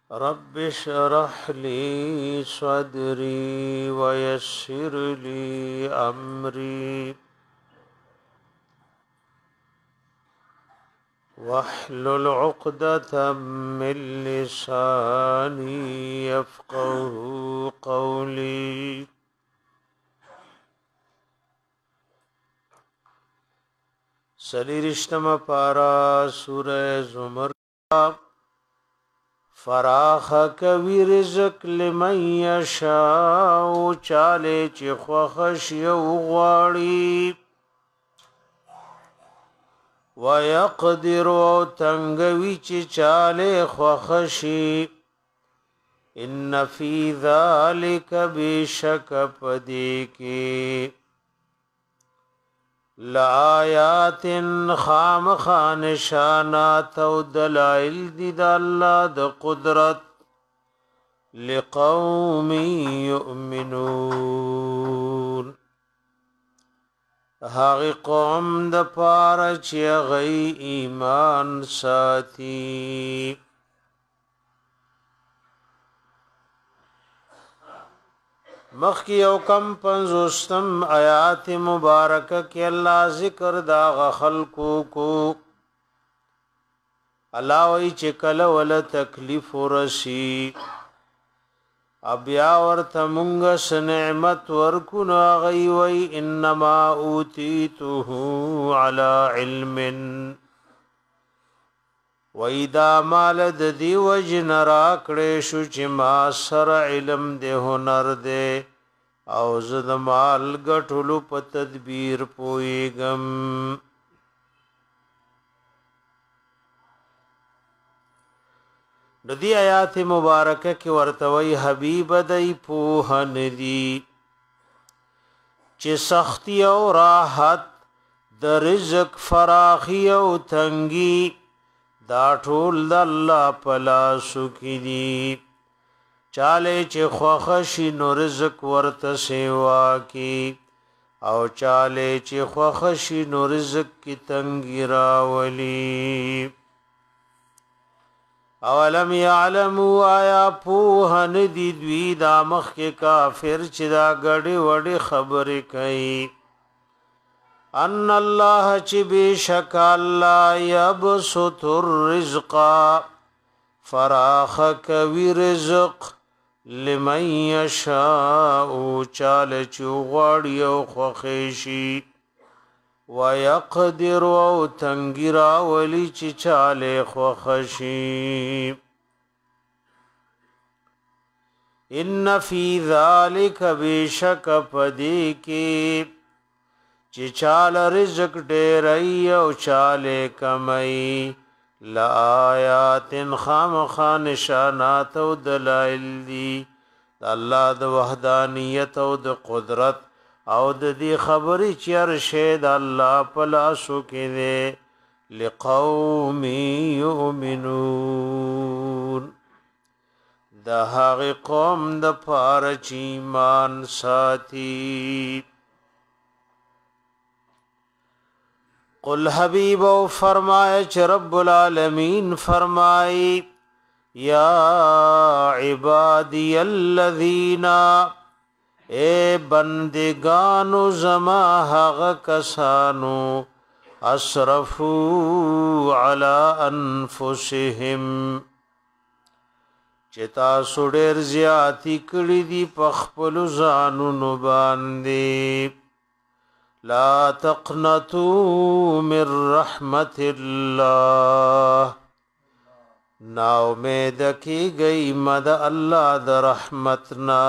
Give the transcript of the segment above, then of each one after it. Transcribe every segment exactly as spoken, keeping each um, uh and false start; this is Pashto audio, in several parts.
رب اشرح لي صدري ويسر لي أمري واحلل عقدة من لساني يفقه قولي. سلیرشتم پارا سورہ زمر فراخ کوي رزق لمن یشاء چاله چې خوښ یو غواړي ويقدر او تنگوي چې چاله خوښ شي. ان فی ذلک بشک پدې کې لآیات خامخا نشانات او دلائل دی دا اللہ دا قدرت لقوم یؤمنون هاغی قوم دا پارا چی غی ایمان ساتی. مخی او کم پنزوستم آیات مبارکہ کی اللہ ذکر داغ خلقو کو اللہ وی چکل ولا تکلیف رسی ابیا ورت منگس نعمت ورکن غی وی انما اوتیتو علی علم وَإِذَا مَالَ دَدِي وَجْنَ رَاكْڑے شُو چِ ما سر علم دے ہنر دے او زد مال گٹھلو پا تدبیر پوئیگم. ندی آیات مبارکہ کی ورتوی حبیب دی پوہن دی چی سختی او راحت در رزق فراخی او تنگی دا ټول د الله پلاسو کی دی چاله چې خوخشی نو رزق ورته سیوا کی او چاله چې خوخشی نو رزق کی تنگی راولی. اولم یعلموا آیا پوهن دی دوی دا مخ کے کافر چې دا گڑی وڑی خبری کئی ان الله چې بشک الله یبسط الرزق فراخ کوي رزق لمن یشاء چاله چې غواړي او خوښي ويقدر او تنګرا ولی چې چاله خوښي. ان فی ذلک بشک پدې کې چی چال رزق ډیرئی او چال کمئی لآیات خامخا نشانات او دلائل دی اللہ د وحدانیت او د قدرت او د دی خبری چی ارشید اللہ پلاسو کے دے لقوم یؤمنون دا حق قوم د پارچ ایمان ساتی. قل حبیب او فرمائے چ رب العالمین فرمائی یا عبادی الذین اے بندگانو زما حق کسانو اسرفوا علی انفسهم چتا سوډر زیاتی کړي دی پخپل ځانونو باندې لا تقنطوا من رحمت اللہ نا امید کی گئی مد اللہ د رحمتنا.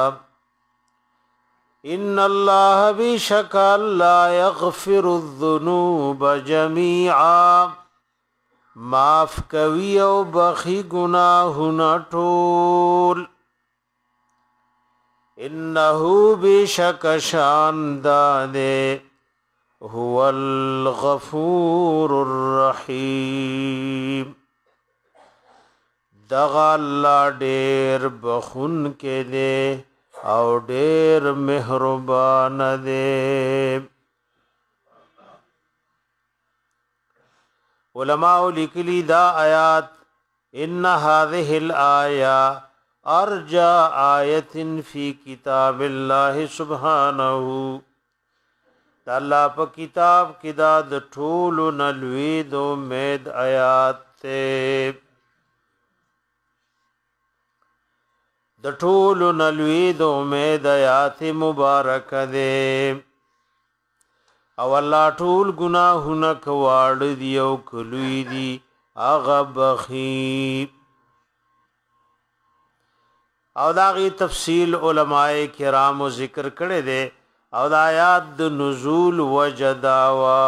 ان اللہ بشک اللہ یغفر الذنوب جمیعا معاف کوي او بخي گناهونه ټول. انه بشک شان داده هو الغفور الرحیم دغه الله ډېر بخون کې دے او ډېر مهربان دے. علماء لیکلی دا آیات ان هذه الايه ارجى آیه فی کتاب الله سبحانه الله په کتاب کې دا د ټول نلوي د امید آیات ته د ټول نلوي د امید آیات مبارک ده او الله ټول گناهونه کواړ دی او کلوي دي اغه بخي او داغي تفصیل علماء کرام ذکر کړي دي او د آیات د نزول وجداوا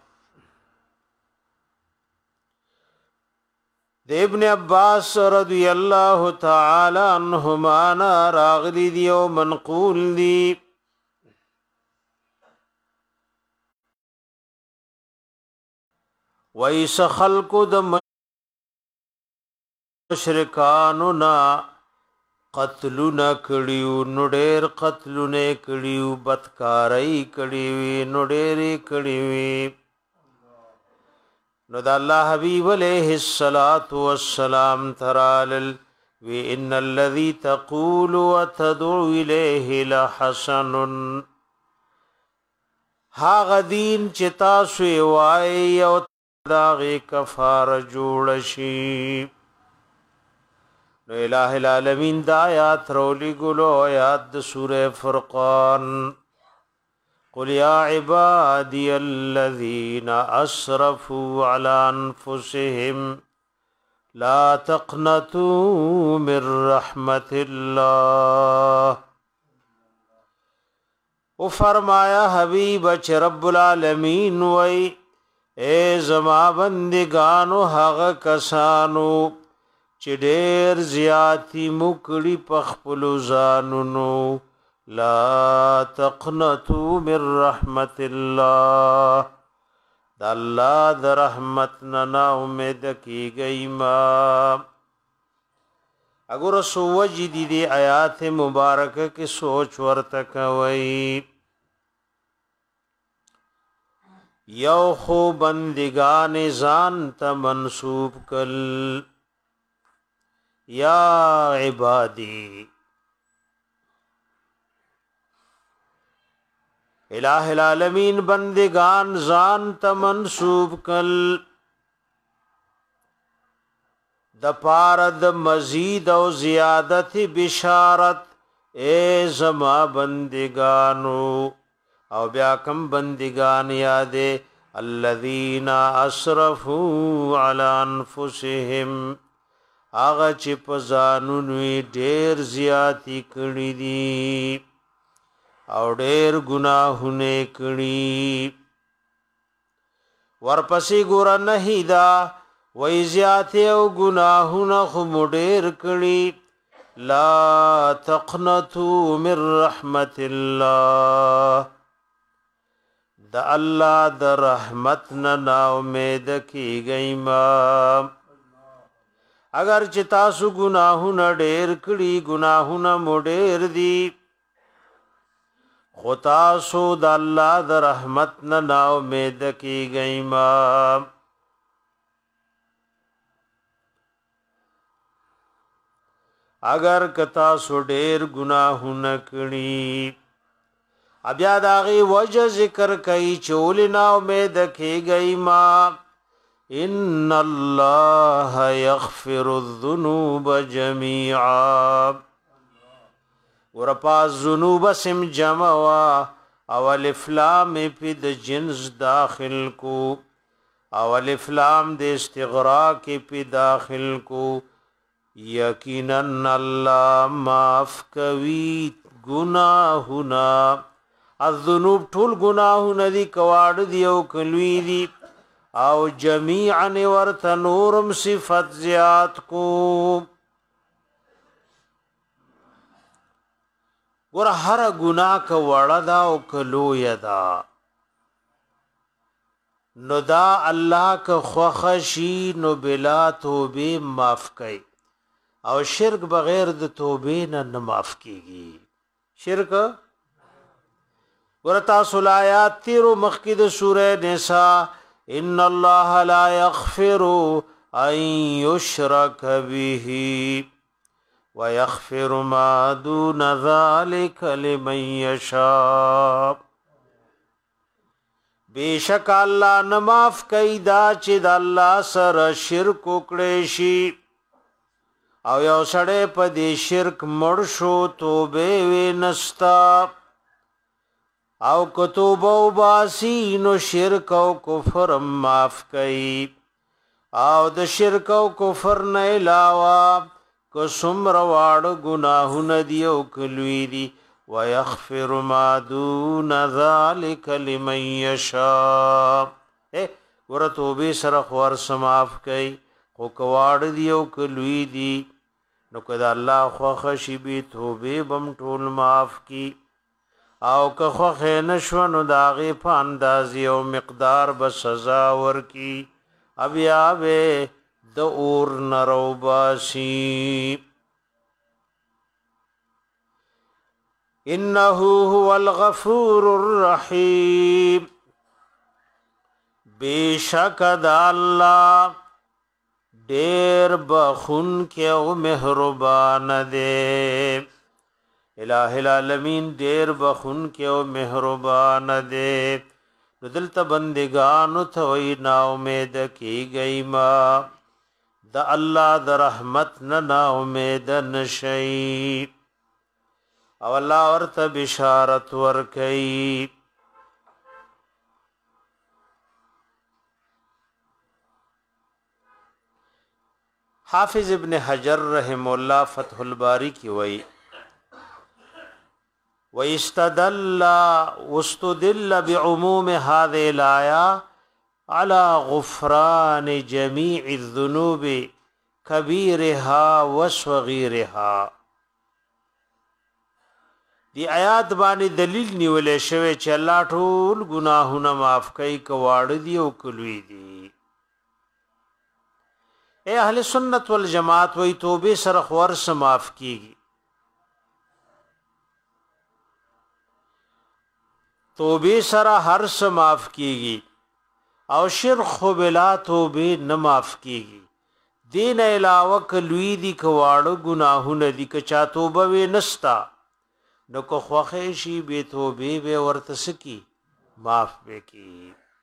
د ابن عباس رضی الله تعالی عنهما راغلی دی او منقول دی وایس خلق د مشرکانو نا قتلونه کړیو نو ډېر قتلونه کړیو بدکارۍ کړیوي نو ډېرې کړیوي نو د الله حبیب علیه الصلاۃ والسلام ترالل وی ان الذي تقول وتدعو الیه لحسن ها غدین چې تاسو وای او داغه کفاره جوړ شي نو الہ العالمین دا آیات رولی گلو آیات دا سورہ فرقان قل یا عبادی الذین اسرفوا علی انفسهم لا تقنطوا من رحمت اللہ او فرمایا حبیب چ رب العالمین وی اے زما بندگانو حق کسانو چې ډېر زیاتی مکړي پخپل ځانونو لا تقنطوا من رحمت الله د الله د رحمت نه امید کیږئ ما اگر سوجي دي آیات مبارکه کې سوچ ورته کوي یو خو بندگان ځان ته منسوب کل یا عبادی الہ العالمین بندگان ځان ته منسوب کل د پاره د مزید او زیادت بشارت اے زما بندگانو او بیا کم بندگان یادے الذین اسرفوا علی انفسهم آغا چې په ځانونو ډېر زیاتی کړي دي او ډېر ګناهونه کړي ورپسې ګور نه هدا وای زیاتی او ګناهونه خو ډېر کړي لا تقنطوا من رحمت الله د الله د رحمت نه نا امید کیږئ ما اگر چې تاسو گناهونه ډېر کړي گناهونه مو ډېر دي خو تاسو د الله د رحمت نه نا امید کیږئ ما اگر که تاسو ډېر گناهونه کړي بیا داغي وجه ذکر کوي چول نا امید کیږئ ما ان الله يغفر الذنوب جميعا ورپا ذنوب سم جمع وا اول افلام په د جنس داخل کو اول افلام د استغراق په داخل کو یقینا الله معاف کوي گناهنا الذنوب ټول گناهونه دي کواړ دي او کلوي دي او جميعا ورت نورم صفت زیات کو ور هر گناہ کا وړه دا او کلو یدا نو دا الله کا خوخشی نو بلا توبه معاف کئ او شرک بغیر د توبې نه معاف کیږي شرک ورتا سلایات تیرو مخکې د سوره نساء ان الله لا يغفر ان يشرك به ويغفر ما دون ذلك لمن يشاء. بیشک الله نه معاف کوي دا چې د الله سره شرک وکړي شي او یو سړی په دې شرک مړ شو توبه وی نستا او که توبه وباسي نو شرک او کفر معاف کوي او د شرک او کفر نه علاوه که څومره واړه ګناهونه دي او کلوي دي ويغفر ما دون ذلك لمن يشاء. ګوره توبې سره خو هر څه معاف کوي خو که واړه دي او کلوي دي نو که د الله خوښه شي بې توبې به م ټول معاف کي او که خوښې نه شوه نو د هغې په اندازې او مقدار به سزا ورکي بیا به د اور نه روباسي. انه هو الغفور الرحیم. بیشک د الله ډیر بخون کې او مهربان دی. الہ العالمین ډیر بخون کې او مهربان دی. نو دلته بندگانو ته وی نا امید کیږئ ما د الله د رحمت نه نا امید نشئ او الله ورته بشارت ورکړي. حافظ ابن حجر رحم الله فتح الباری کی وی وَيَسْتَدَلَّ وَاسْتُدِلَّ بِعُمُومِ هَذِهِ الْآيَةِ عَلَى غُفْرَانِ جَمِيعِ الذُّنُوبِ كَبِيرِهَا وَصَغِيرِهَا. دی آیات باندې دلیل نیولې شوی چې الله ټول ګناهونه معاف کوي که واړه دي او که لوی دي. اے اهل سنت والجماعت وی توبې سره خو هر څه معاف کیږي. توبې سره هر څه معاف کیږي او شرک خو بلا توبې نه معاف کیږي. دین علاوه که لوی دي که واړه ګناهونه دي که چا توبه وی نستا نو که خوښې شي بې توبې به ورته څه کي معاف به کي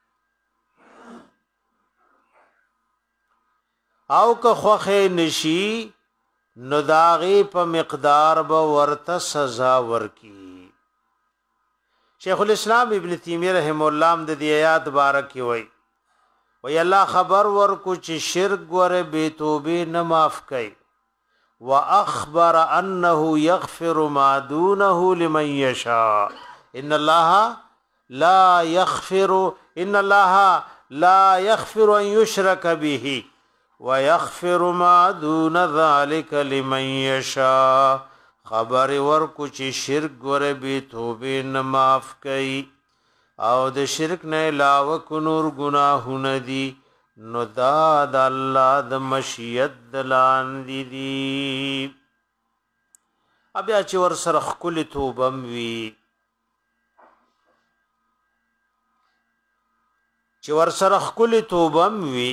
او که خوښې نشي نو د هغې په مقدار به ورته سزا ورکي. شیخ الاسلام ابن تیمیه رحم الله هم د دې آیات باره کې وایي وی الله خبر ورکو چې شرک ګوره بې توبې نه معاف کوي. واخبر انه يغفر ما دونه لمن يشاء. ان الله لا يغفر ان الله لا يغفر ان يشرك به ويغفر ما دون ذلك لمن يشاء. خبر ورکو چې شرک ګوره بې توبې نه معاف کوي او د شرک نه علاوه کو نور ګناهونه دي نو دا د الله د مشیت لاندې دي. بیا چې ور سره ښکلې توبه م وي چې ور سره ښکلې توبه م وي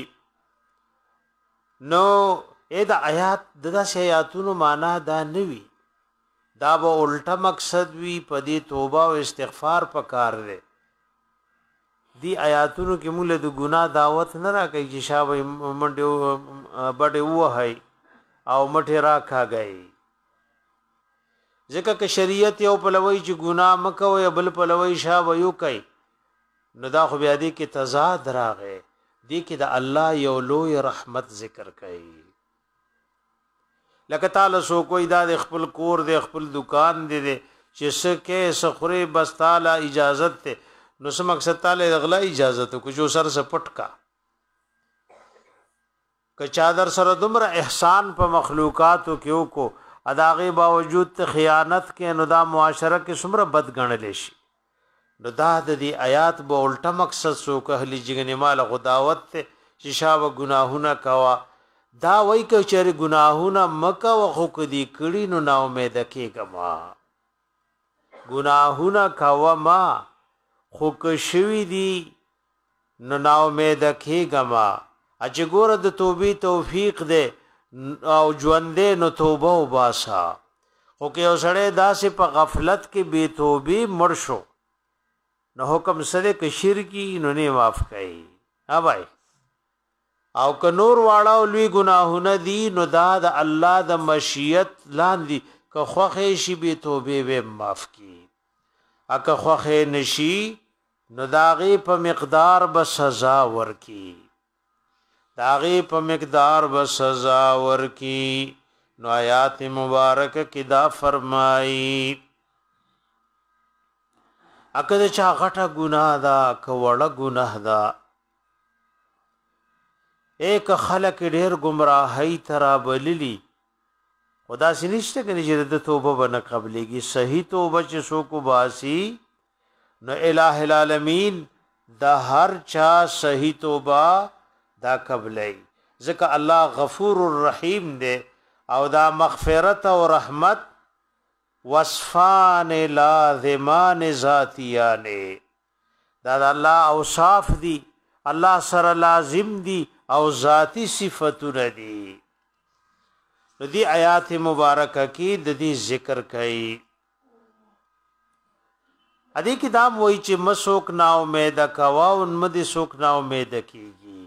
نو ای د آیات د داسې آیاتونو معنا دا نه وي دا به الټه مقصد وي په دې توبه او استغفار پکار دی. دی آیاتونو کې موږ له د ګناه دعوت نه راکوي چې شابه منډې بډې ووهئ او مټې راکاږئ. ځکه که شریعت یو پلوی چې ګناه مه کوئ بل پلوی شابه یو کوي نو دا خو بیا دې کې تضاد راغی. دې کې د الله یو لوی رحمت ذکر کوي. لکه تعالی سو کوئی دا د خپل کور د خپل دکان دی چې څه کې څه خوري بس تعالی اجازت ته نو څه مقصد تعالی غلا اجازت کو جو سر سے پټ کا که چادر سره دومره احسان په مخلوقاتو کې وکړو اداغه باوجود ته خیانت کې نو دا معاشره کې څومره بد ګڼل شي. نو دا د دې آیات به الټه مقصد سو که اهلی جګنی مال غداوت ته چې شاو ګناهونه کوا دا وای که چېرې ګناهونه مکه وخو کدي کړي نو نا امید کېږما ګناهونه کوا ما خو که شوي دي نو نا امید کېږما چې ګوره د توبې توفیق دی او ژوندې نو توبه وباسا خو که یو سړی داسې په غفلت کې بې توبې مړ شو نو حکم سره که شرکی نو نه معاف کوي ها بھائی او که نور واړه او لوی ګناهونه دي نو دا د الله د مشیت لاندې که خوښې شي بې توبې به معاف کی اکه خوخه نشي نو داغي په مقدار به سزا ورکی داغي په مقدار به سزا ورکی نو آیات مبارک کی دا فرمایي اکه د چا غټه ګناه دا که وړه ګناه دا ایک خلق ډیر گمراهی ترا بللی خدا سنشته کني چې د توبه ونه قبلېږي صحیح توبه چې سو کو باسي نو الٰه العالمین دا هر چا صحیح توبه دا قبلې ځکه الله غفور الرحیم دی او دا مغفرت او رحمت وصفان لازمان ذاتیان دا دا الله اوصاف دی الله سره لازم دی او ذاتی صفاتونه دي نو دی آیات مبارکه کی د دې ذکر کړي ادي کتاب وای چې مسوک نا امید کوا ان مدي سوک نا امید کیږي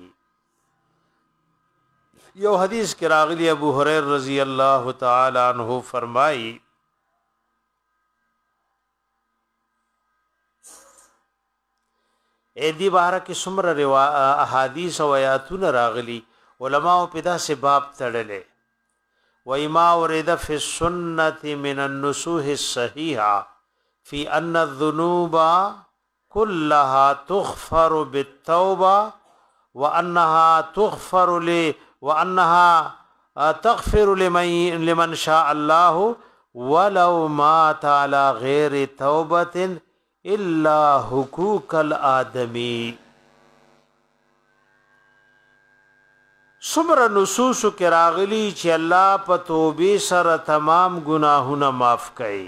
یو حدیث کې راغلی ابو هريره رضی الله تعالی عنہ فرمایي اې دی بار کې څومره احادیث او آیاتونه راغلي علماء په داسې باب تړلې وَإِمَا وَرِدَ فِي السُّنَّةِ مِنَ النُّصُوحِ الصَّحِيحَةِ فِي أَنَّ الذُّنُوبَ كُلَّهَا تُغْفَرُ بِالتَّوْبَةِ وَأَنَّهَا تُغْفَرُ لِ وَأَنَّهَا تَغْفِرُ لِمَن لِمَن شَاءَ اللَّهُ وَلَوْ مَاتَ عَلَى غَيْرِ تَوْبَةٍ إِلَّا حُقُوقَ الْآدَمِ سمره نصوص کې راغلي چې الله په توبې سره تمام ګناهونه معاف کړي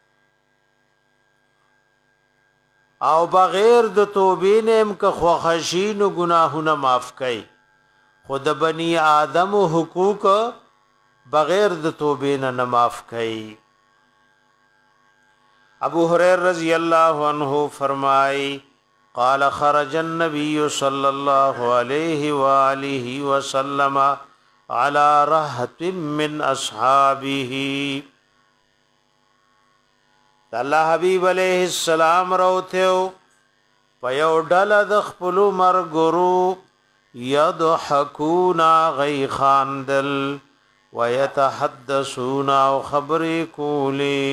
او بغیر د توبې نیم که خوښین ګناهونه معاف کړي خود بنی آدم حقوق بغیر د توبې نه معاف کړي ابو هريره رضی الله عنه فرمای قال خرج النبي صلى الله عليه وآله وسلم على رهط من أصحابه الله حبیب علیہ السلام روتیو پیو ډل د خپل مرګرو يضحكون غي خاندل ويتحدثون او خبري کولی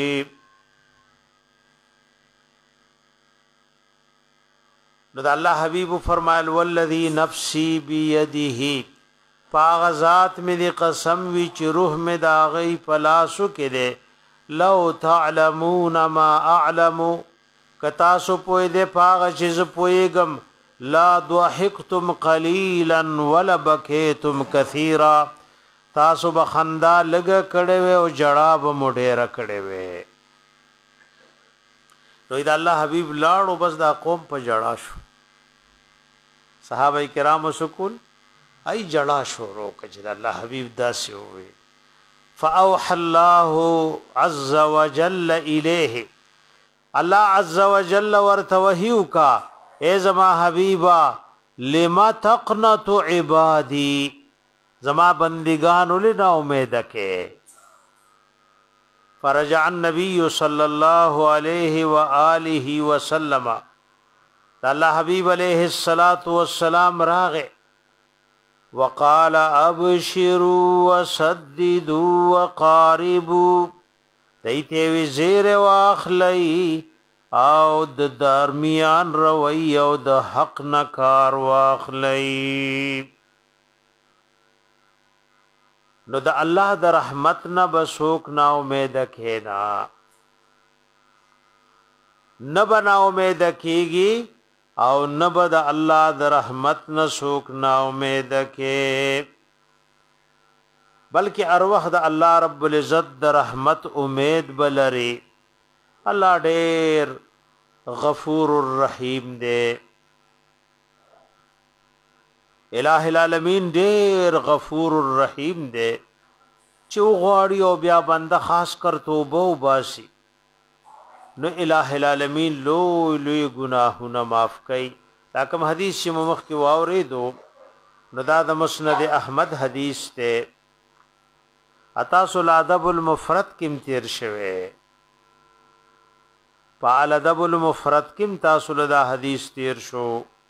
نو دا الله حبیب فرمایل والذی نفسی بیده پاغذات می دی قسم وی چې روح می دا غی پلاسو کې دی لو تعلمون ما اعلم کتا سو پوی دی پاغ چیز پویګم لا ضحکتم قلیلا ولا بکیتم کثیرا تاسو بخندا لګ کړه و او جړا به مډېره کړه و نو دا الله حبیب لاړو بس دا قوم په جړا شو صحابه کرام سکول ای جړا شروع کړه الله حبیب داسې وي فاوحى الله عز وجل الیه الله عز وجل ورتوهیو کا اے زما حبیبا لما تقنط عبادی زما بندگان لنا امید کے فرجع النبی صلی اللہ علیہ وآلہ وسلم اللہ حبیب علیہ الصلاۃ والسلام راغ وقال ابشروا وسددوا وقاربوا دیتے وزیر واخلی او د درمیان روی او د حق نکار واخلی نو د الله د رحمت نه بسوک نا امید کینا نه بنا امید کیږي او نه بد الله د رحمت نه سوک نا امید کې بلکې ارواح د الله رب العزت د رحمت امید بلري الله ډېر غفور الرحیم دے الہ العالمین ډیر غفور الرحیم دی چې غواړي او بیا بنده خاص کر توبه وباسي نو الہ العالمین لوی لوی گناهونه معاف کوي دا کوم حدیث چې مخ کې واورېدو نو دا د مسند احمد حدیث ته اتاسو الادب المفرد کې تیر شوه په الادب المفرد کې تاسو له حدیث تیر شو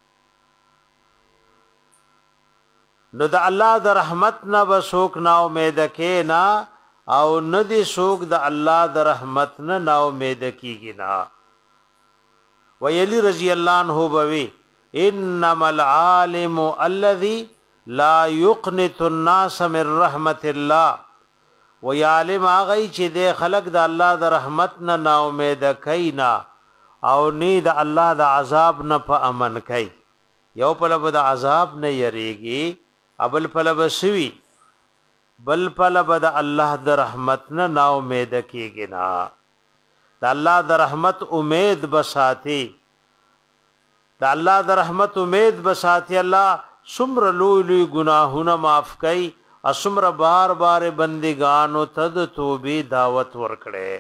نو د الله د رحمت نه بسوک نا امید کینا او ندی سوک د الله د رحمت نه نا امید کیږي نا ویلی رضی الله عنه بوي انما العالم الذي لا يقنط الناس من رحمت الله ويعلم اغي چې د خلق د الله د رحمت نه نا امید کینا او نی د الله د عذاب نه په امن کای یو په لبد عذاب نه یریږي ابل پل بسوی بل پل بد الله د رحمت نه نا امید کیږي نا د الله د رحمت امید بساتی د الله د رحمت امید بساتی الله سمر لوی لوی گناهونه معاف کړي اسمر بار بار بندگانو تد توبې دعوت ورکړي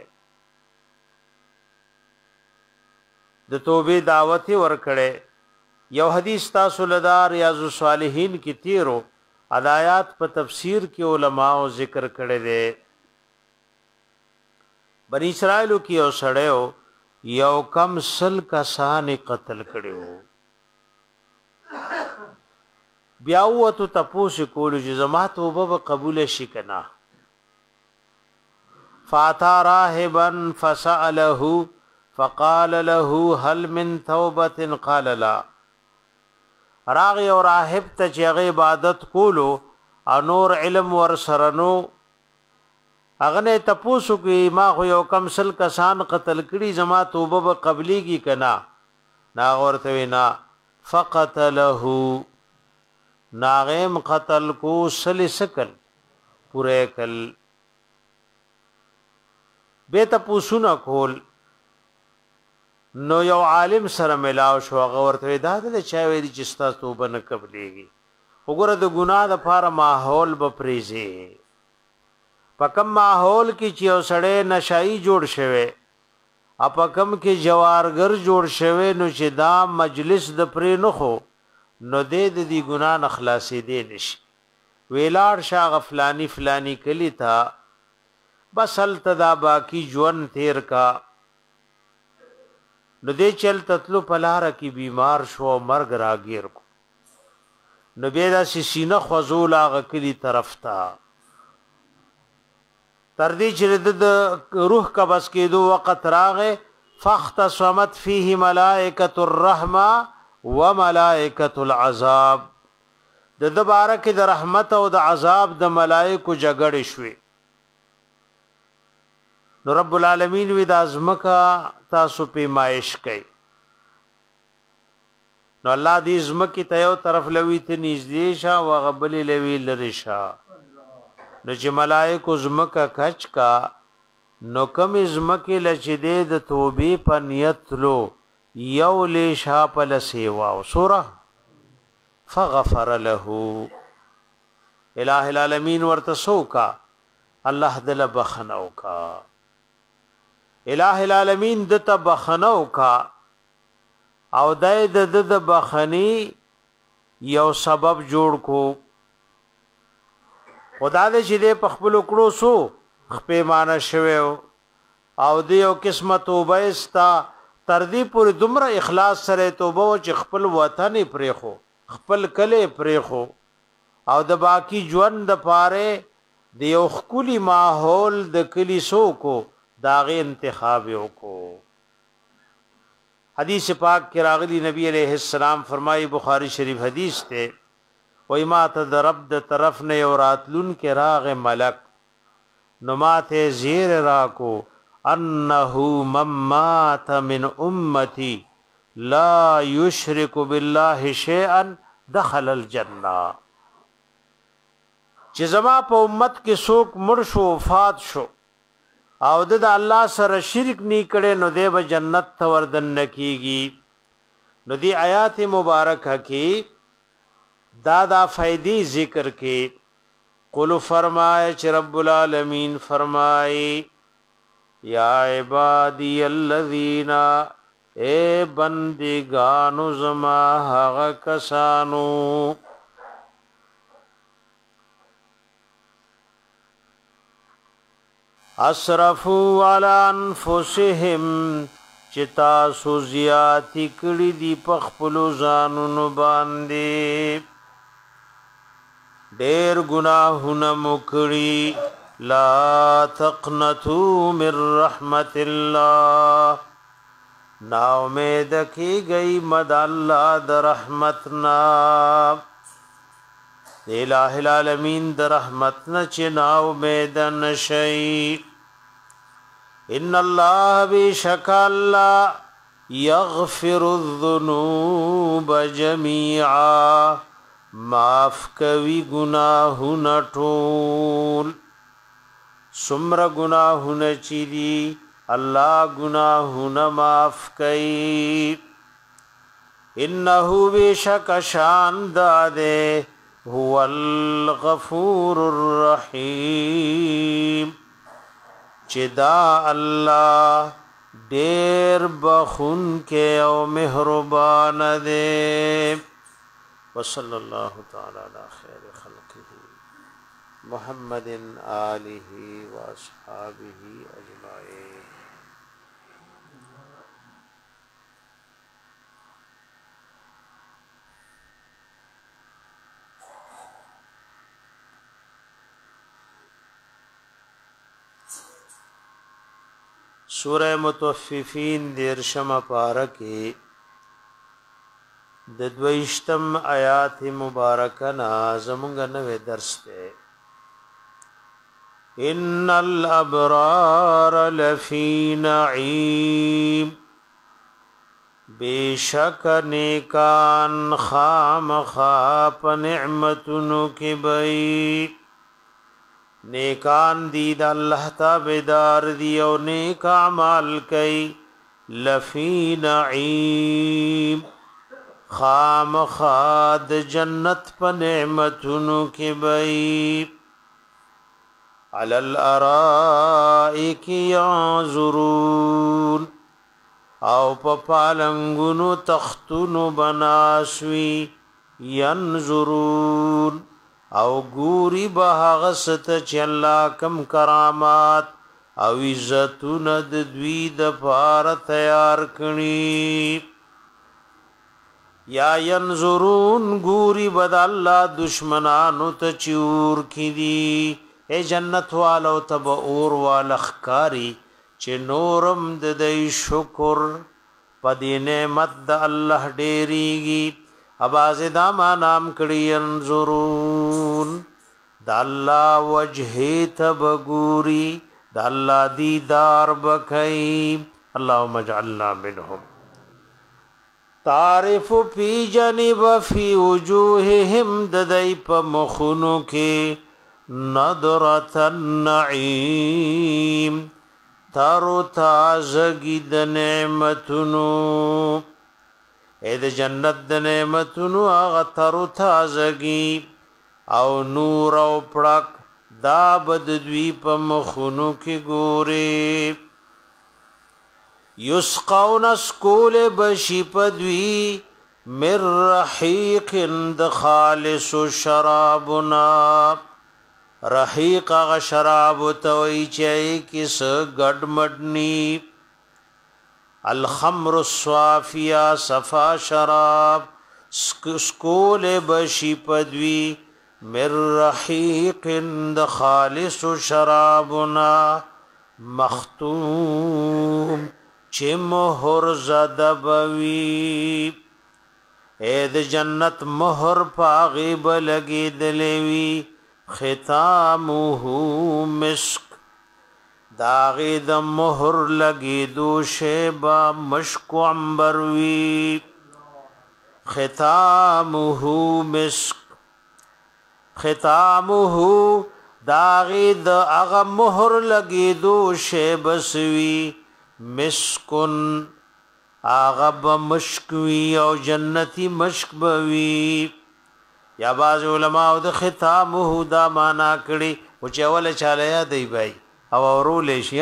د توبې دعوت ورکړي یو حدیث تاسو لدا ریاض الصالحین کی تیرو ادایات په تفسیر کې علماء ذکر کړي دي بنی اسرائیل کې او سړیو یو کم سل کسان قتل کړو بیا وته تاسو کول چې زما توبه قبول شي کنا فاتا راهبا فسأله فقال له هل من توبه قال لا راغ او راهب ته چې عبادت کولو او نور علم ور سرنو اغنه تپوسو کې ما خو یو کم سل کسان قتل کړي زما توبه به قبليږي کنا نا ورته وینا فقتله ناغم قتل کو سل سکل پوره کل به تپوسو نه کول نو یو عالم سره ملاو شو هغه ورته دا د چا ویلي چې ستا توبه نه قبليږي وګوره د ګناه د فار ماحول به پریزي پکم ماحول کې چې وسړې نشای جوړ شوه اپکم کې جوارګر جوړ شوه نو چې دا مجلس د پرې نه خو نو دې د دې ګناه نه خلاصې دي نشي ویلاړ شاه غفلانی فلانی کلی تا بس هل تدا باقی ژوند تیر کا نو دې چل تتلو پلار کی بیمار شو مرګ راګیر کو نو به دا سینه خذول هغه کلی طرف تا تر دې چې د روح کا بس کېدو وخت راغې فاختصمت فيه ملائکه الرحمه وملائکه العذاب د دبارک د رحمت او د عذاب د ملائکه جګړې شوې نو رب العالمین وی د ازمکا تاسو پیمایش کوي نو الله دې ازمکی ته یو طرف لوي ته نږدې شه او غبل لوي لری شه نو چې ملائکه ازمکا کچ کا نو کم ازمکی لچ دې د توبې په نیت لو یو له شه په لسیوا او سوره فغفر له الہ العالمین ورته سوکا الله دل بخنو کا الہ العالمین دته بخنو کا او دای د د بخنی یو سبب جوړ کو خدا دې چې دې په خپل کړو سو خپې مان شوه او دې یو قسمت توبه استا تر دې پورې دومره اخلاص سره توبه چې خپل وطن پرې خو خپل کله پرې خو او د باقی ژوند د پاره د یو خولي ماحول د کلیسو کو داغه انتخاب وکړو حدیث پاک کې راغلی نبی علیہ السلام فرمایي بخاری شریف حدیث ته وای ما ته د رب د طرف نه یو راتلون کې راغ ملک نو ماته زیر راکو انه ممات من امتی لا یشرک بالله شیئا دخل الجنه چې زما په امت کې څوک مړ شو وفات شو او د الله سره شرک نی کړي نو دی به جنت ته وردن کیږي نو دی آیات مبارکه کې دا دا فائدې ذکر کې قل فرمائے چې رب العالمین فرمائے یا عبادی الذین اے بندگانو زما هغه کسانو اسرفوا علی انفسهم چتا سو زیاتی کړي دی په خپل ځانونو باندې ډېر ګناهونه مکړي لا تقنطوا من رحمت الله نا امید کی گئی مد الله د رحمتنا الہ العالمین د رحمتنا چې نا امید نشي ان الله بشک الله یغفر الذنوب جميعا معاف کوي گناهونه ټول سمر گناهونه چي دي الله گناهونه معاف کوي انه بشک شان داده هو الغفور الرحیم چدا الله ډیر بخون کې او مهربان دی وصلی الله تعالی علی خیر خلقه محمد آله واصحابه اجمعین سورہ متوففین دیرشم پارکی د دویشتم آیات مبارکه نا زمونږ نوې درس ته ان الابرار لفی نعیم بیشک نیکان خام خاپ نعمتونو کی بئی نیکان دی د الله تابعدار دی او نیک اعمال کوي لفی نعیم خامخاد جنت په نعمتونو کې بئی علی الارائک ینظرون او په پالنګونو تختونو بناسوي ینظرون او ګوري به هغه ست چې الله کم کرامات او عزتونه د دوی د پاره تیار کړي یا ينظرون ګوري بد الله دشمنانو ته چور کړي اے جنت والو تب اور والخکاری چې نورم د دې شکر پدې نعمت د الله ډېریږي اباز دا ما نام کړي انظرون د الله وجه تبغوري د الله دیدار بکای اللهم اجعلنا منهم تعرف فی جانب فی وجوههم ددای په مخونو کې نظرۃ النعیم تارو تازگی د نعمتونو اې د جنت د نعمتونو هغه تر تازگی او نور او پړک دا بد دوی په مخونو کې ګوري یسقون اسکول بشی پدوی مر رحیق د خالص شرابنا رحیق غ شراب توي چي کس ګډ مډنی الخمر الصافیہ صفا شراب سکول بشی پدوی مر رحیق د خالص شرابنا مختوم چه مہر زده بوی اے د جنت مہر پاغیب لگی دلیوی ختامه مسک داغی د مہر لگی دو شیبا مشک عنبروی ختامه مسک ختامه داغی د اغا مہر لگی دو شیبسوی مسکن آغا بمشکوی او جنتی مشک بوی یا باز علماء د ختامه دا معنا کړي او چې اول چاله یادې بای او ورول شي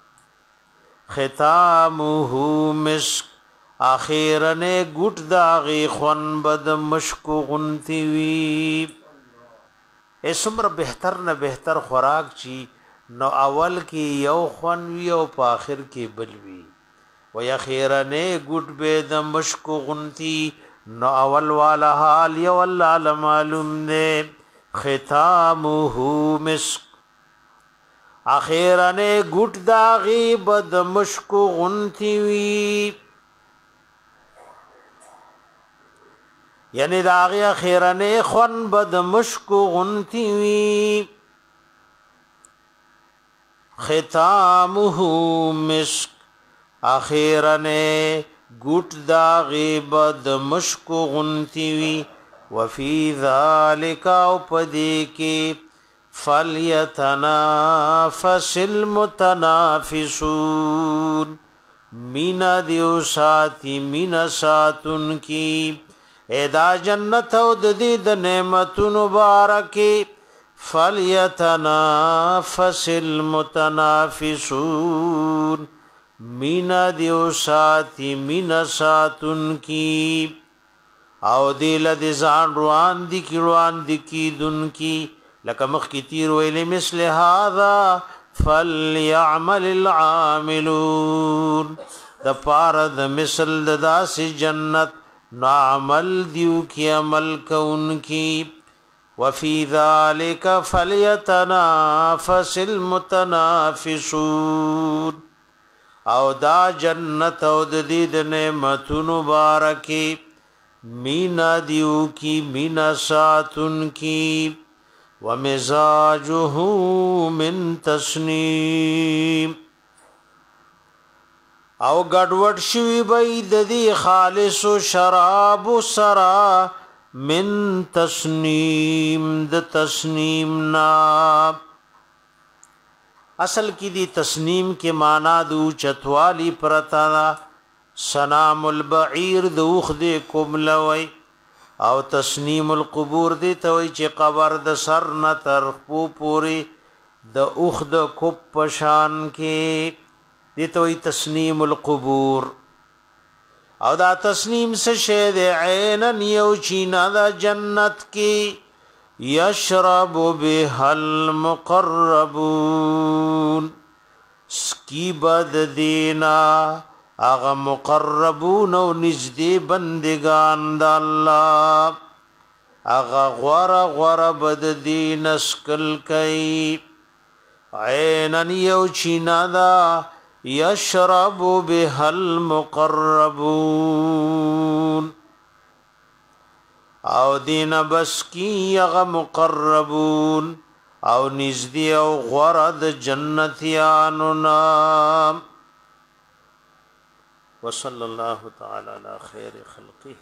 ختامه مسک اخیرنه ګټ داغي خون بد مشک غنتی وی اسمر بهتر نه بهتر خوراک چی نو اول کې یو خون وی او په اخر کې بل وی و اخیرنه ګټ به د مشک غنتی نو اول والا حال یو الله معلوم نه ختامه مسک اخیرنه ګټ داغي بد مشک غنتی وی یعنی داغی اخیرنه خون بد مشک غنتی وی ختامه مسک اخیرنه گوٹ داغی بد مشک غنتی وی وفی ذالک او پدی کی فلیتنافس المتنافسون مینا دیو ساتی مینا ساتن کی ادا جنت او د دې د نعمتونو مبارکي فليتنافس المتنافسون مینا دیو ساتي مینا ساتن کی او دل د ځان روان دي کی روان دي کی دن کی لکه مخ کی تیر ویلې مثل هذا فليعمل العاملون د پاره د مثل د داس جنت نعمل دیو کی عمل کون کی وفی ذالک فلیتنافس المتنافسون او دا جنت او د دې د نعمتونو مبارکی مینا دیو کی مینا ساتن کی ومزاجه من تسنیم او ګډوډ شوی بای د دې خالص شراب سرا من تسنیم د تسنیم نا اصل کی دی تسنیم کے معنی دو چتوالی پرتا سنام البعیر دوخ دے کملوی او تسنیم القبور دی توی چی قبر د سر نتر پو پوری د اوخ د کپ پشان کے دیتو ای تسنیم القبور او دا تسنیم سے شید عینن یو چینا دا جنت کی یشرب بها المقربون سکی بد دینا اغا مقربون و نزدی بندگان دا اللہ اغا غور غور بد دین اسکل کئی عینن یو چینا دا یشرب بها المقربون او دین بس کی یغ مقربون او نزدی او غرد جنتیانو نام وصلی اللہ تعالی علی خیر خلقه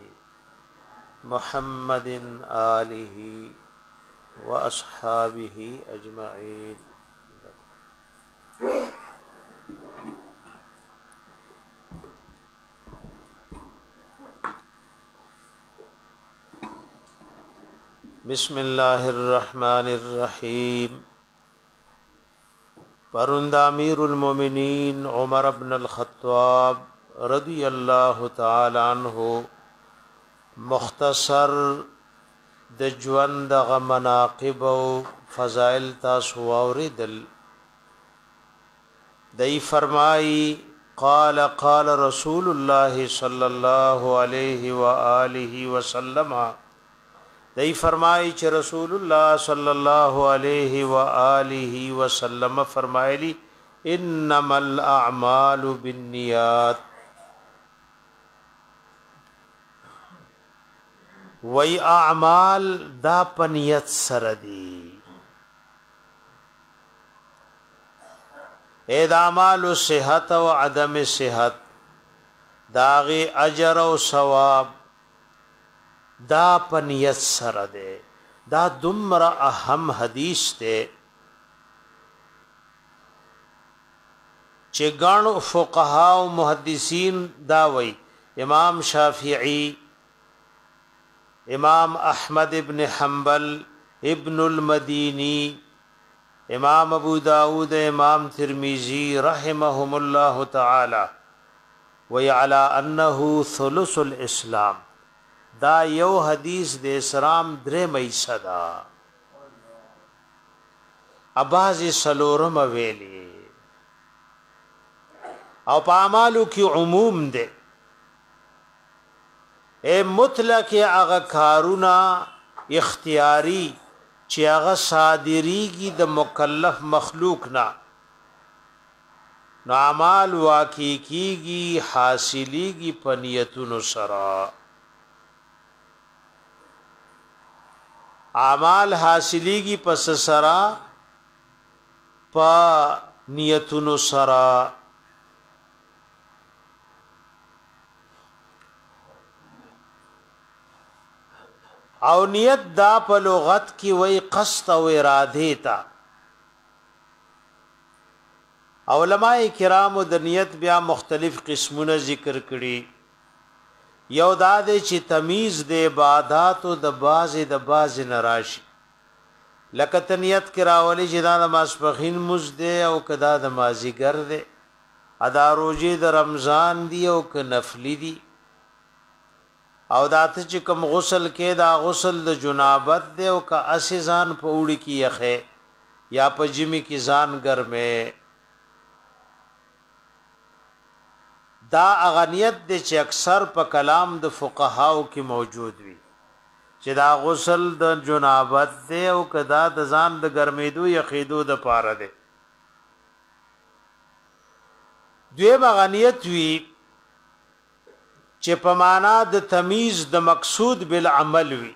محمد آلہ و اصحابہ اجمعین بسم اللہ الرحمن الرحیم پرند امیر المومنین عمر بن الخطاب رضی اللہ تعالی عنہ مختصر د ژوند غ مناقب او فضائل تاسو اوریدل دای فرمای قال قال رسول الله صلی الله علیه و آله وسلم دی فرمائی چې رسول الله صلی الله علیه و آله وسلم فرمایلی انما الاعمال بالنیات وی اعمال دا پنیت سره دی اے دا اعمال صحت و عدم صحت داغی اجر و ثواب دا پنیت سره ده دا دمر اهم حدیث ده چې ګڼ فقها او محدثین دا وی امام شافعی امام احمد ابن حنبل ابن المدینی امام ابو داود امام ترمذی رحمهم الله تعالی ویعلى انه ثلث الاسلام دا یو حدیث د اسلام درې مېسا دا اباظ سلورم ویلی او په اعمالو کې عموم ده اے مطلق هغه کارونه اختیاری چې هغه صادریږي د مکلف مخلوق نه نو اعمال واقع کیږي حاصلېږي په نیتونو سره اعمال حاصلېږي پس سره په نیتونو سره او نیت دا په لغت کې وای قصد او اراده تا علماء کرام د نیت بیا مختلف قسمونه ذکر کړي یو دا د چې تمیز د عبادت او د باز د باز نراشي لکه تنیت کراولي چې دا د ماسپخین مزده او کدا د مازیګر ده ادا روزي د رمضان دی او ک نفلی دی او داته چې کوم غسل کې دا غسل د جنابت دی او کا اسیزان په وړي کې یخه یا په جمی کې ځان ګرمه دا اغنیت د چې اکثر په کلام د فقهاو کې موجود وي چې دا غسل د جنابت دی او کدا د ځان د ګرمېدو یخېدو د پاره دی دوی اغنیت وی چې په معنا د تمیز د مقصود بالعمل وی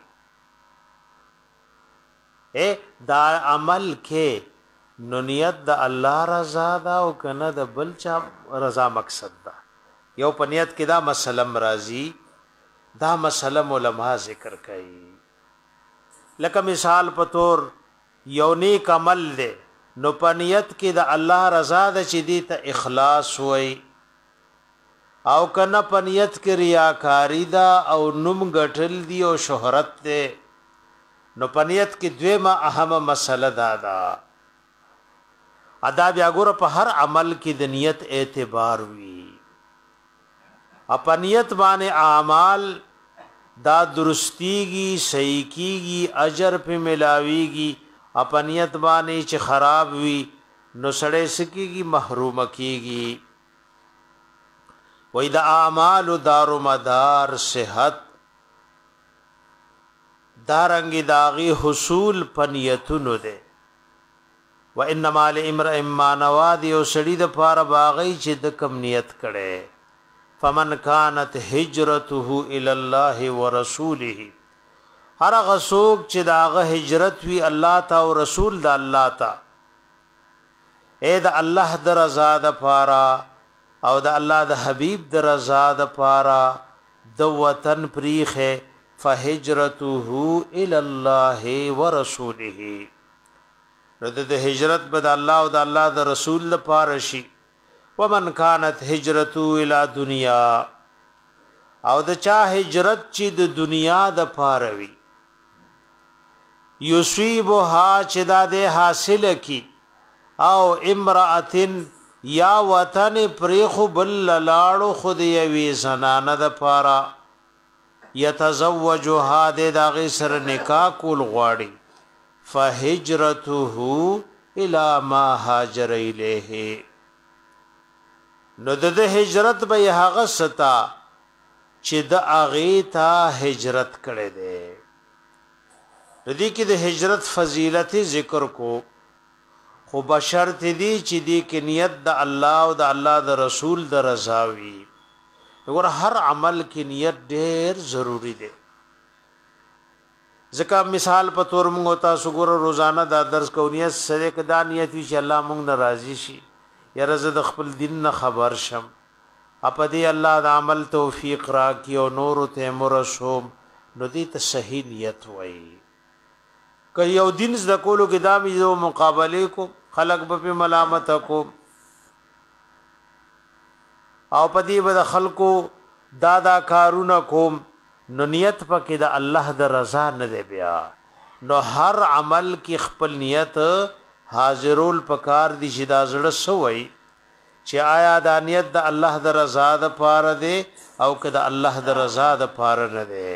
اے دا عمل کې نو نیت د الله رضا دا او کنه د بل چا رضا مقصد دا یو په نیت کې دا مسلم راضی دا مسلم علما ذکر کوي لکه مثال په تور یو نیک عمل دی نو په نیت کې د الله رضا د چې دی ته اخلاص وای او کنه پنیت کې ریاکاری دا او نوم غټل دی او شهرت ده نو پنیت کې دویمه اهمه مسله دا ده ادا بیا ګور په هر عمل کې د نیت اعتبار وی اپنیت باندې اعمال دا درستیږي صحیح کیږي اجر په ملاويږي اپنیت باندې چې خراب وی نو سړې سکیږي محروم کیږي وې د اعمال دار مدار صحت دارنګ داغي حصول پنیتونو ده و انما لامرئ ما نوادي او سړي د پاره باغی چې د کم نیت کړي فمن كانت هجرته الى الله ورسوله هر غسوک چې داغه هجرت وی الله تا او رسول د الله تا اے د الله د رضا د پاره او د الله د حبیب د رضا د پاره د وطن پریخه فهجرته الى الله ورسوله نو د هجرت بد الله او د الله د رسول لپاره شي ومن كانت هجرته الى دنیا او د چا هجرت چې د دنیا د پاره وي یصيبها چې دا د حاصل کی او امراتن یا وطن پریخو بل لاړو خود یوی زنانه د پاره یتزوجها د دغه سره نکاح کول غواړي فهجرته الى ما هاجر الیه نو د هجرت به هغه ستا چې د اغه ته هجرت کړي دي د دې کې د هجرت فضیلت ذکر کو خو بشرط دی چې دی کې نیت د الله او د الله د رسول د رضا وي وګوره هر عمل کې نیت ډېر ضروری دی ځکه مثال په تور موږ تاسو ګوره روزانه دا درس کو نیت سره کدا نیت وي چې الله موږ ناراضي شي یا رضا د خپل دین نه خبر شم اپ دې الله د عمل توفیق را کیو نور ته مرسوم نو دې ته صحیح نیت وای که یو دین ز کولو کې دا میو مقابله کو خلق به ملامت کو او پدی به خلقو دادا کارونه کوم نو نیت پکې د الله د رضا نه دی بیا نو هر عمل کې خپل نیت حاضرول پکار دي چې دا زړه سوی چې آیا دا نیت د الله د رضا د پاره دی او که د الله د رضا د پاره نه دی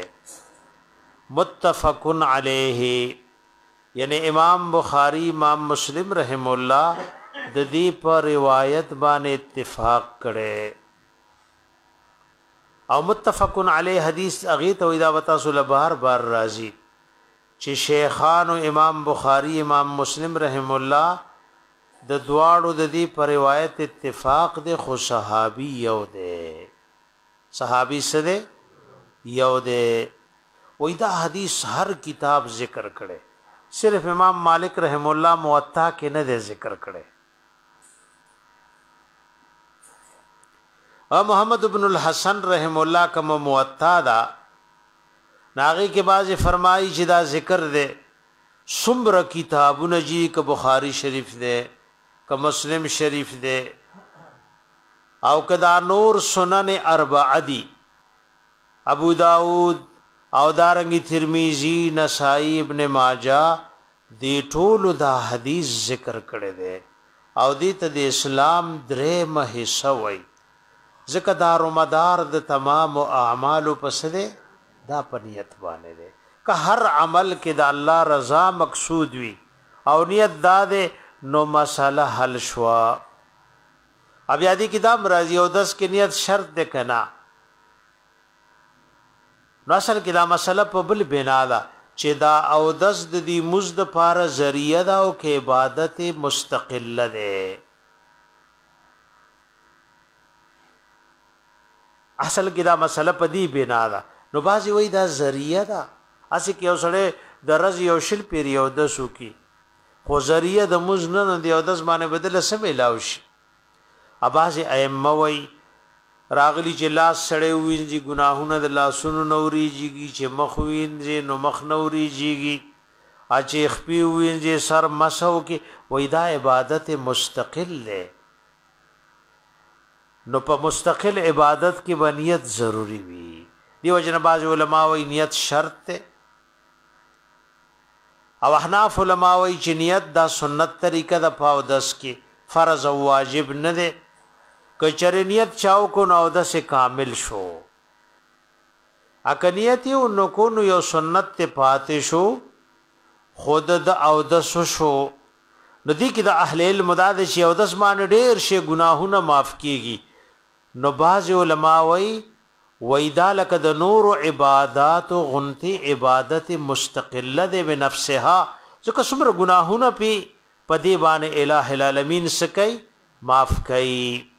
متفقن علیه یعنی امام بخاری امام مسلم رحم الله د دې په روایت باندې اتفاق کړي او متفقن علیه حدیث اغه ته اذا وتاسل بار بار راضی چې شیخان او امام بخاری امام مسلم رحم الله د دواړو د دې په روایت اتفاق د خو صحابي یو دی صحابي سره یو دی وې دا حدیث هر کتاب ذکر کړي صرف امام مالک رحم الله موطا کې نه دی ذکر کړي او محمد ابن الحسن رحم الله کوم موطا دا ناغي کې باز فرمایي چې دا ذکر دی سمره کتابونه جی ک بخاری شریف دی ک مسلم شریف دی او کدا نور سنن اربعه دی ابو داود او دارنګي ترمذی نسائی ابن ماجه دی ټول دا حدیث ذکر کړي دي او دې ته د اسلام درې مهسه وای ځکه دار مدار د تمام اعمال پس ده دا پنیت باندې ده که هر عمل کې د الله رضا مقصود وي او نیت دا ده نو مساله حل شوا اب یادی کتاب راضی او دس کې نیت شرط ده کنا نو اصل کې دا مسله په بل بنا ده چې دا او دس د دې مزد پاره ذریعہ دا او کې عبادت مستقله ده اصل کې دا مسله په دې بنا ده نو بازي وای دا ذریعہ ده اسی کې اوسړه د رز یو شل پیریو د سو کې خو ذریعہ د مزد نه دی او دس باندې بدله سمې لاوش ابازي ائمه وای راغلی چې لاس سړې وینځي ګناهونه د لاسونو نوريږي چې مخ وینځي نو مخ نوريږي اچې خپي وینځي سر مسو کې وای دا عبادت مستقل له نو په مستقل عبادت کې بنیت ضروری وي دیو جن باز علماء وای نیت شرط ته او احناف علماء وای چې نیت دا سنت طریقه د پاو دس کې فرض او واجب نه ده کچره نیت چاو کو نو د سے کامل شو اکنیت یو نو کو نو یو سنت ته پاتې شو خود د او د شو ندی کی د اهل علم مداد شی او د اسمان ډیر شی گناهونه معاف کیږي نو باز علماء وای وېدا لک د نور عبادت غنتی عبادت مستقله ده بنفسها ځکه څومره گناهونه پی پدی باندې الہ العالمین سکای معاف کای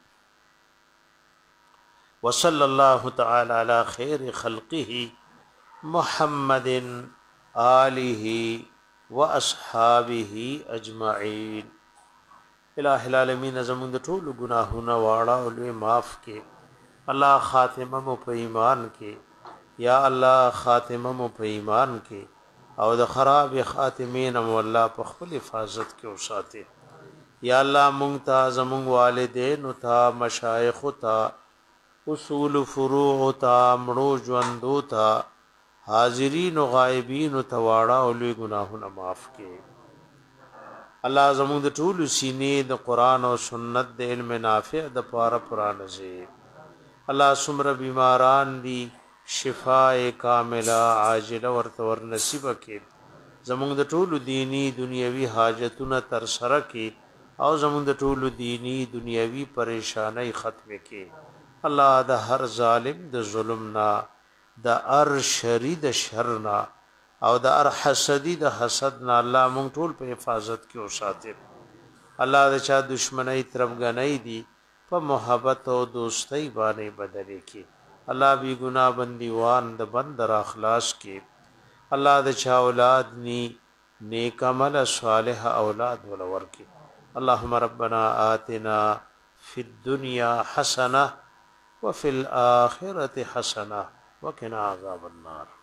وصلى الله تعالى على خير خلقه محمد آله واصحابه اجمعين الہ العالمین زمون د ټول گناهونه واړه او لوی معاف کې الله خاتمه مو په ایمان کې یا الله خاتمه مو په ایمان کې او د خراب خاتمین مو الله په خپل حفاظت کې وساته یا الله مونږ ته زمون والدین او ته مشایخ او ته اصول فروع تا مړو ژوندو تا حاضرین او غایبین او تواړه او لوی ګناهونه معاف کړي الله زموږ د ټول سینې د قران او سنت د علم نافع د پاره قران زی الله سمره بیماران دی شفاء کامله عاجله ورته ور نصیب کړي زموږ د ټول دینی دنیوي حاجتونه تر سره کړي او زموږ د ټول دینی دنیوي پریشانای ختم کړي الله د هر ظالم د ظلمنا د ار شری د شرنا او د ار حسدی د حسدنا الله مونږ ټول په حفاظت کې اوساته الله د چا دشمنی ترمګنۍ دي په محبت او دوستۍ باندې بدلې کې الله بی ګناه بندیوان د بندر اخلاص کې الله د چا اولاد ني نیک عمل صالح اولاد ولور کې اللهم ربنا آتنا فی الدنيا حسنه وفي الآخرة حسنة وقنا عذاب النار